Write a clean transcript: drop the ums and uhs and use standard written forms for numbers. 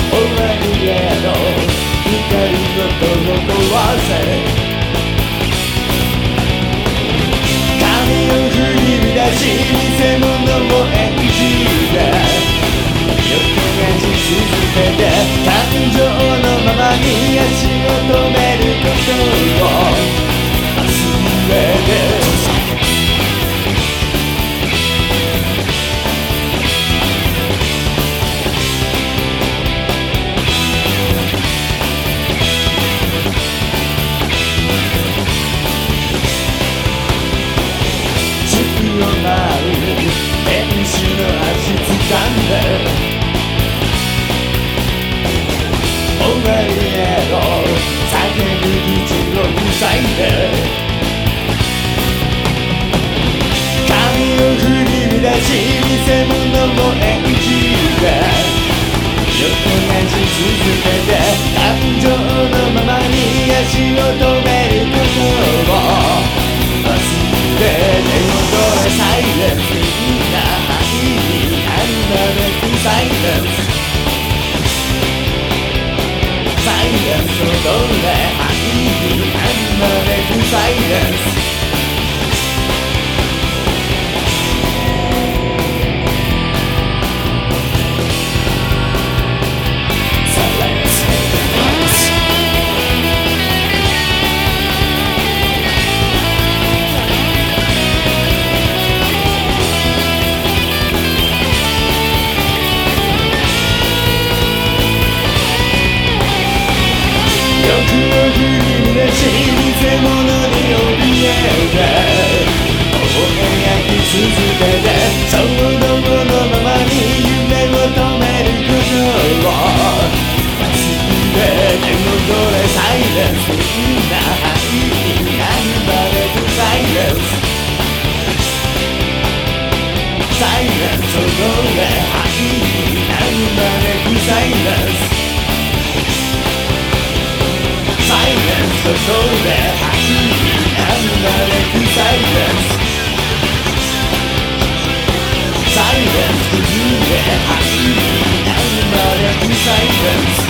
終わりへの光の灯を壊せ髪を振り乱し偽物を演じて横が地続けて感情のままに足を止めることを忘れてを舞う天使の足掴んで終わりへの叫ぶ口を塞いで髪を振り乱し偽物を演じて横が地続けて感情のままに足を止めることを忘れてSilence,みんな愛にあるまでSilence Silence 踊れ愛にあるまでSilence偽物に怯えて微笑み続けて衝動のままに夢を止めることを忘れて戻れ Silence みんな愛になるまで Silence Silence 踊れ愛になるまで Silence Silence とそれ愛になるまでSilence Silence とそれ愛になるまでSilence